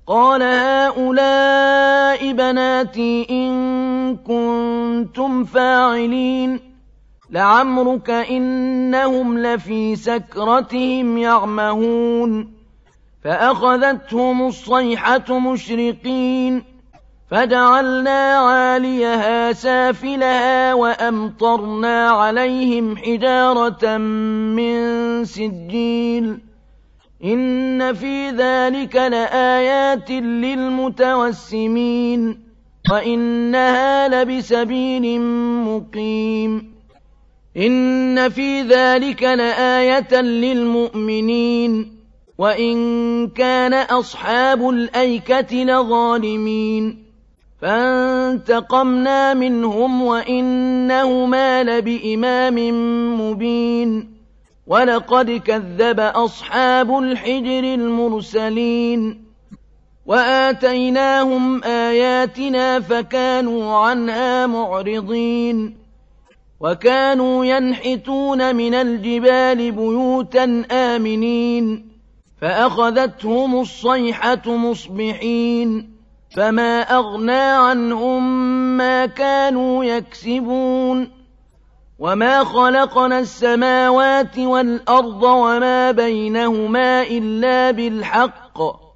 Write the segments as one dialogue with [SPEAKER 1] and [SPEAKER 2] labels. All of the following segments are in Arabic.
[SPEAKER 1] قال هؤلاء بناتي إن كنتم فاعلين لعمرك إنهم لفي سكرتهم يعمهون فأخذتهم الصيحة مشرقين فجعلنا عاليها سافلها وأمطرنا عليهم حجارة من سجيل إن في ذلك لآيات للمتوسمين وإنها لبسبيل مقيم إن في ذلك لآية للمؤمنين وإن كان أصحاب الأيكة لظالمين فانتقمنا منهم وإنهما لبإمام مبين ولقد كذب أصحاب الحجر المرسلين وآتيناهم آياتنا فكانوا عنها معرضين وكانوا ينحتون من الجبال بيوتا آمنين فأخذتهم الصيحة مصبحين فما أغنى عنهم ما كانوا يكسبون وما خلقنا السماوات والأرض وما بينهما إلا بالحق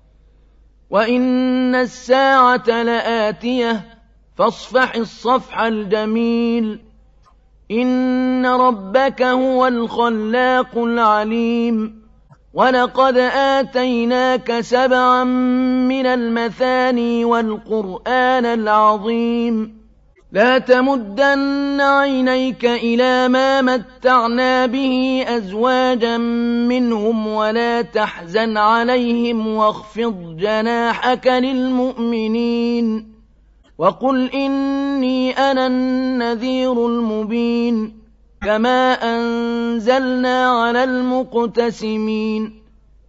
[SPEAKER 1] وإن الساعة لآتية فاصفح الصفح الجميل إن ربك هو الخلاق العليم ولقد آتيناك 7 من المثاني والقرآن العظيم لا تمدن عينيك إلى ما متعنا به أزواجا منهم ولا تحزن عليهم واخفض جناحك للمؤمنين وقل إني أنا النذير المبين كما أنزلنا على المقتسمين